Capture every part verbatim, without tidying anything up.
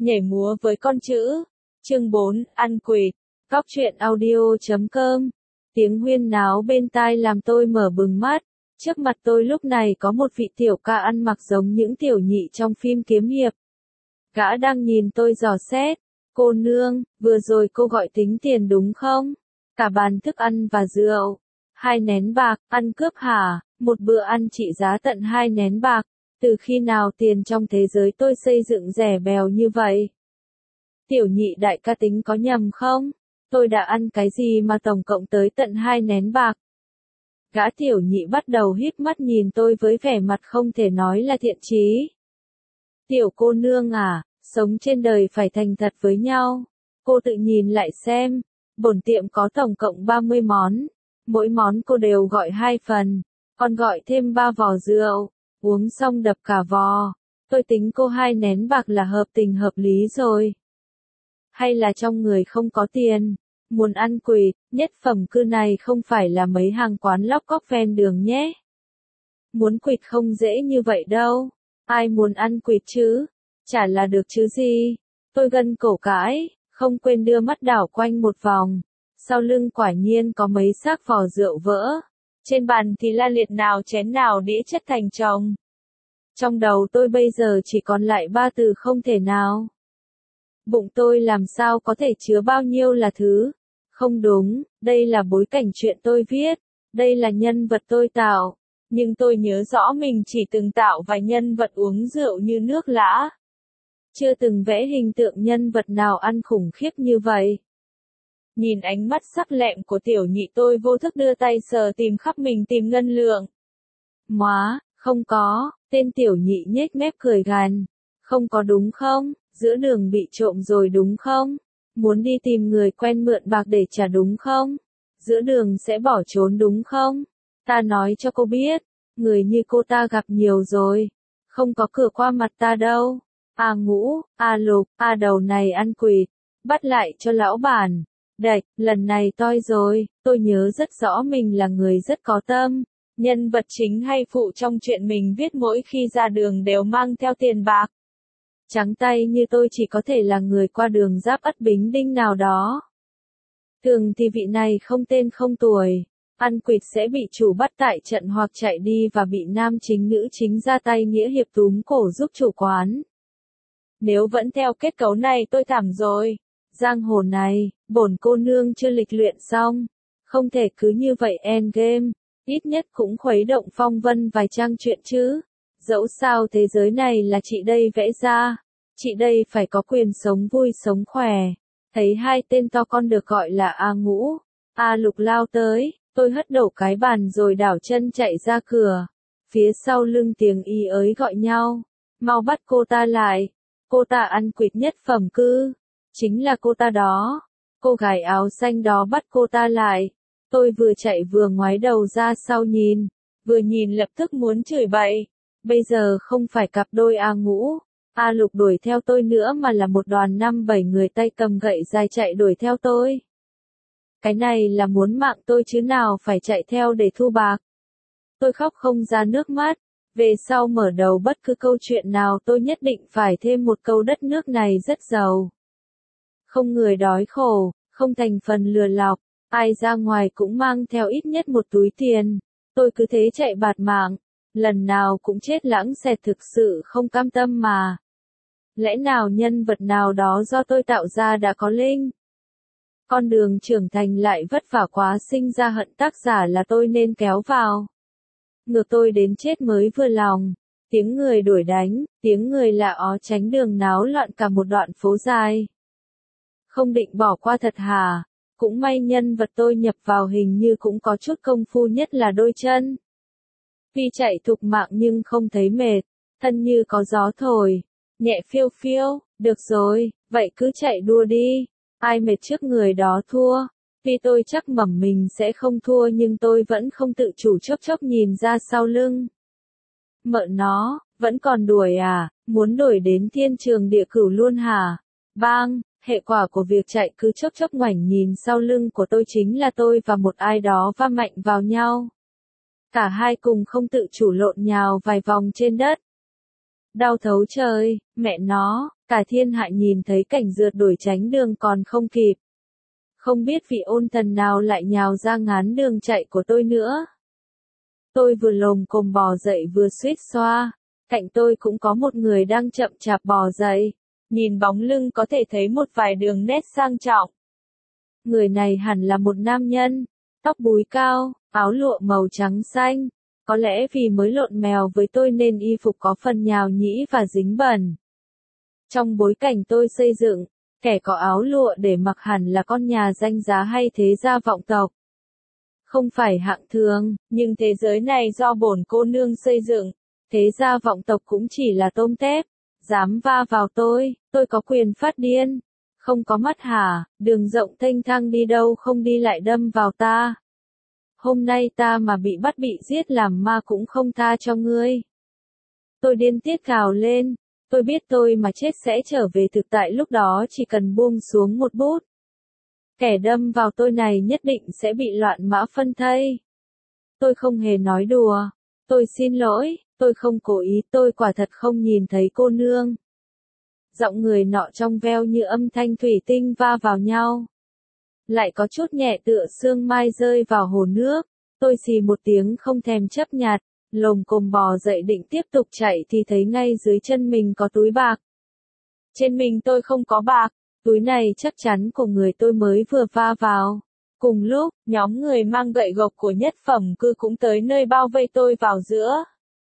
Nhảy múa với con chữ. Chương bốn, ăn quỵt. Góc truyện audio chấm com. Tiếng huyên náo bên tai làm tôi mở bừng mắt. Trước mặt tôi lúc này có một vị tiểu ca ăn mặc giống những tiểu nhị trong phim kiếm hiệp. Gã đang nhìn tôi dò xét. Cô nương, vừa rồi cô gọi tính tiền đúng không? Cả bàn thức ăn và rượu. Hai nén bạc, ăn cướp hả? Một bữa ăn trị giá tận hai nén bạc. Từ khi nào tiền trong thế giới tôi xây dựng rẻ bèo như vậy? Tiểu nhị đại ca tính có nhầm không? Tôi đã ăn cái gì mà tổng cộng tới tận hai nén bạc? Gã tiểu nhị bắt đầu híp mắt nhìn tôi với vẻ mặt không thể nói là thiện chí. Tiểu cô nương à, sống trên đời phải thành thật với nhau. Cô tự nhìn lại xem, bổn tiệm có tổng cộng ba mươi món. Mỗi món cô đều gọi hai phần, còn gọi thêm ba vò rượu. Uống xong đập cả vò. Tôi tính cô hai nén bạc là hợp tình hợp lý rồi. Hay là trong người không có tiền, muốn ăn quỵt, nhất phẩm cư này không phải là mấy hàng quán lóc cóc ven đường nhé. Muốn quỵt không dễ như vậy đâu. Ai muốn ăn quỵt chứ? Chả là được chứ gì. Tôi gân cổ cãi, không quên đưa mắt đảo quanh một vòng. Sau lưng quả nhiên có mấy xác vò rượu vỡ. Trên bàn thì la liệt nào chén nào đĩa chất thành chồng. Trong đầu tôi bây giờ chỉ còn lại ba từ không thể nào. Bụng tôi làm sao có thể chứa bao nhiêu là thứ. Không đúng, đây là bối cảnh chuyện tôi viết. Đây là nhân vật tôi tạo. Nhưng tôi nhớ rõ mình chỉ từng tạo vài nhân vật uống rượu như nước lã. Chưa từng vẽ hình tượng nhân vật nào ăn khủng khiếp như vậy. Nhìn ánh mắt sắc lẹm của tiểu nhị tôi vô thức đưa tay sờ tìm khắp mình tìm ngân lượng. Móa, không có, tên tiểu nhị nhếch mép cười gằn. Không có đúng không, giữa đường bị trộm rồi đúng không? Muốn đi tìm người quen mượn bạc để trả đúng không? Giữa đường sẽ bỏ trốn đúng không? Ta nói cho cô biết, người như cô ta gặp nhiều rồi. Không có cửa qua mặt ta đâu. A Ngũ, A Lục, A Đầu này ăn quỵt. Bắt lại cho lão bản. Đạch, lần này toi rồi, tôi nhớ rất rõ mình là người rất có tâm. Nhân vật chính hay phụ trong chuyện mình viết mỗi khi ra đường đều mang theo tiền bạc. Trắng tay như tôi chỉ có thể là người qua đường giáp Ất Bính Đinh nào đó. Thường thì vị này không tên không tuổi. Ăn quỵt sẽ bị chủ bắt tại trận hoặc chạy đi và bị nam chính nữ chính ra tay nghĩa hiệp túm cổ giúp chủ quán. Nếu vẫn theo kết cấu này tôi thảm rồi. Giang hồ này, bổn cô nương chưa lịch luyện xong. Không thể cứ như vậy endgame. Ít nhất cũng khuấy động phong vân vài trang chuyện chứ. Dẫu sao thế giới này là chị đây vẽ ra. Chị đây phải có quyền sống vui sống khỏe. Thấy hai tên to con được gọi là A Ngũ, A Lục lao tới. Tôi hất đổ cái bàn rồi đảo chân chạy ra cửa. Phía sau lưng tiếng y ới gọi nhau. Mau bắt cô ta lại. Cô ta ăn quỵt nhất phẩm cư. Chính là cô ta đó. Cô gái áo xanh đó bắt cô ta lại. Tôi vừa chạy vừa ngoái đầu ra sau nhìn. Vừa nhìn lập tức muốn chửi bậy. Bây giờ không phải cặp đôi A Ngũ, A Lục đuổi theo tôi nữa mà là một đoàn năm bảy người tay cầm gậy dài chạy đuổi theo tôi. Cái này là muốn mạng tôi chứ nào phải chạy theo để thu bạc. Tôi khóc không ra nước mắt. Về sau mở đầu bất cứ câu chuyện nào tôi nhất định phải thêm một câu đất nước này rất giàu. Không người đói khổ, không thành phần lừa lọc, ai ra ngoài cũng mang theo ít nhất một túi tiền. Tôi cứ thế chạy bạt mạng, lần nào cũng chết lãng xẹt thực sự không cam tâm mà. Lẽ nào nhân vật nào đó do tôi tạo ra đã có linh? Con đường trưởng thành lại vất vả quá sinh ra hận tác giả là tôi nên kéo vào. Ngược tôi đến chết mới vừa lòng. Tiếng người đuổi đánh, tiếng người lạ ó tránh đường náo loạn cả một đoạn phố dài. Không định bỏ qua thật hả? Cũng may nhân vật tôi nhập vào hình như cũng có chút công phu nhất là đôi chân. Tuy chạy thục mạng nhưng không thấy mệt, thân như có gió thổi, nhẹ phiêu phiêu, được rồi, vậy cứ chạy đua đi, ai mệt trước người đó thua. Tuy tôi chắc mẩm mình sẽ không thua nhưng tôi vẫn không tự chủ chốc chốc nhìn ra sau lưng. Mợ nó, vẫn còn đuổi à, muốn đuổi đến thiên trường địa cửu luôn hả? Bang, hệ quả của việc chạy cứ chốc chốc ngoảnh nhìn sau lưng của tôi chính là tôi và một ai đó va mạnh vào nhau. Cả hai cùng không tự chủ lộn nhào vài vòng trên đất. Đau thấu trời, mẹ nó, Cả thiên hạ nhìn thấy cảnh rượt đuổi tránh đường còn không kịp. Không biết vị ôn thần nào lại nhào ra ngán đường chạy của tôi nữa. Tôi vừa lồm cồm bò dậy vừa suýt xoa. Cạnh tôi cũng có một người đang chậm chạp bò dậy. Nhìn bóng lưng có thể thấy một vài đường nét sang trọng. Người này hẳn là một nam nhân. Tóc búi cao, áo lụa màu trắng xanh. Có lẽ vì mới lộn mèo với tôi nên y phục có phần nhào nhĩ và dính bẩn. Trong bối cảnh tôi xây dựng, kẻ có áo lụa để mặc hẳn là con nhà danh giá hay thế gia vọng tộc. Không phải hạng thường, nhưng thế giới này do bổn cô nương xây dựng, thế gia vọng tộc cũng chỉ là tôm tép. Dám va vào tôi, tôi có quyền phát điên. Không có mắt hả, đường rộng thênh thang đi đâu không đi lại đâm vào ta. Hôm nay ta mà bị bắt bị giết làm ma cũng không tha cho ngươi. Tôi điên tiết gào lên. Tôi biết tôi mà chết sẽ trở về thực tại lúc đó chỉ cần buông xuống một bút. Kẻ đâm vào tôi này nhất định sẽ bị loạn mã phân thây. Tôi không hề nói đùa. Tôi xin lỗi, tôi không cố ý, tôi quả thật không nhìn thấy cô nương. Giọng người nọ trong veo như âm thanh thủy tinh va vào nhau. Lại có chút nhẹ tựa sương mai rơi vào hồ nước. Tôi xì một tiếng không thèm chấp nhặt. Lồm cồm bò dậy định tiếp tục chạy thì thấy ngay dưới chân mình có túi bạc. Trên mình tôi không có bạc, túi này chắc chắn của người tôi mới vừa va vào. Cùng lúc, nhóm người mang gậy gộc của nhất phẩm cư cũng tới nơi bao vây tôi vào giữa.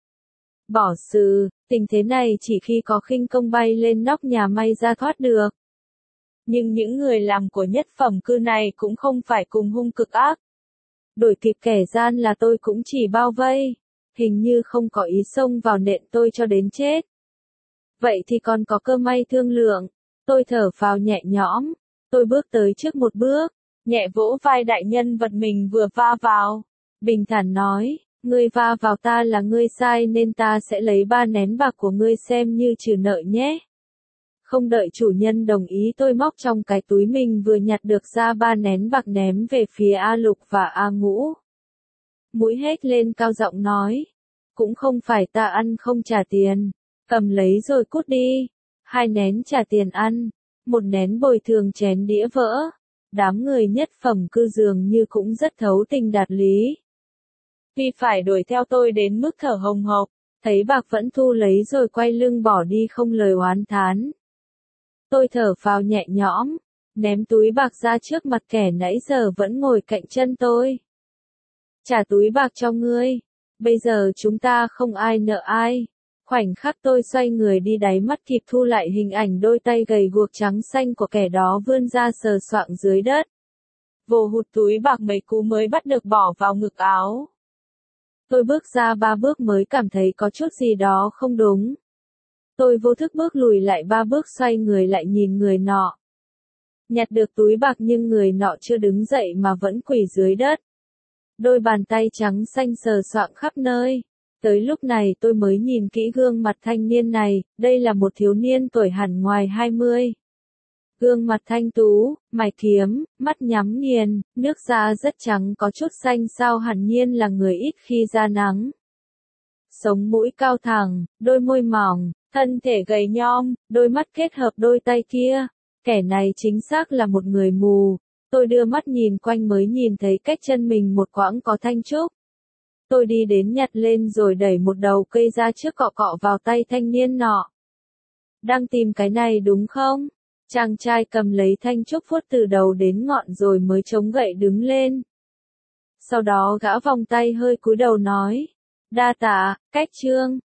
Bỏ sừ, tình thế này chỉ khi có khinh công bay lên nóc nhà may ra thoát được. Nhưng những người làm của nhất phẩm cư này cũng không phải cùng hung cực ác. Đuổi kịp kẻ gian là tôi cũng chỉ bao vây. Hình như không có ý xông vào nện tôi cho đến chết. Vậy thì còn có cơ may thương lượng. Tôi thở phào nhẹ nhõm. Tôi bước tới trước một bước. Nhẹ vỗ vai đại nhân vật mình vừa va vào. Bình thản nói, ngươi va vào ta là ngươi sai nên ta sẽ lấy ba nén bạc của ngươi xem như trừ nợ nhé. Không đợi chủ nhân đồng ý tôi móc trong cái túi mình vừa nhặt được ra ba nén bạc ném về phía A Lục và A Ngũ. Mũi hét lên cao giọng nói. Cũng không phải ta ăn không trả tiền. Cầm lấy rồi cút đi. Hai nén trả tiền ăn. Một nén bồi thường chén đĩa vỡ. Đám người nhất phẩm cư dường như cũng rất thấu tình đạt lý. Vì phải đuổi theo tôi đến mức thở hồng hộc. Thấy bạc vẫn thu lấy rồi quay lưng bỏ đi không lời oán thán. Tôi thở phào nhẹ nhõm. Ném túi bạc ra trước mặt kẻ nãy giờ vẫn ngồi cạnh chân tôi. Trả túi bạc cho ngươi. Bây giờ chúng ta không ai nợ ai. Khoảnh khắc tôi xoay người đi đáy mắt kịp thu lại hình ảnh đôi tay gầy guộc trắng xanh của kẻ đó vươn ra sờ soạng dưới đất. Vồ hụt túi bạc mấy cú mới bắt được bỏ vào ngực áo. Tôi bước ra ba bước mới cảm thấy có chút gì đó không đúng. Tôi vô thức bước lùi lại ba bước xoay người lại nhìn người nọ. Nhặt được túi bạc nhưng người nọ chưa đứng dậy mà vẫn quỳ dưới đất. Đôi bàn tay trắng xanh sờ soạng khắp nơi. Tới lúc này tôi mới nhìn kỹ gương mặt thanh niên này, đây là một thiếu niên tuổi hẳn ngoài hai mươi. Gương mặt thanh tú, mày kiếm, mắt nhắm nghiền, nước da rất trắng có chút xanh xao hẳn nhiên là người ít khi ra nắng. Sống mũi cao thẳng, đôi môi mỏng, thân thể gầy nhom, đôi mắt kết hợp đôi tay kia. Kẻ này chính xác là một người mù. Tôi đưa mắt nhìn quanh mới nhìn thấy cách chân mình một quãng có thanh trúc. Tôi đi đến nhặt lên rồi đẩy một đầu cây ra trước cọ cọ vào tay thanh niên nọ. Đang tìm cái này đúng không? Chàng trai cầm lấy thanh trúc vuốt từ đầu đến ngọn rồi mới chống gậy đứng lên. Sau đó gã vòng tay hơi cúi đầu nói. Đa tạ, cách trương.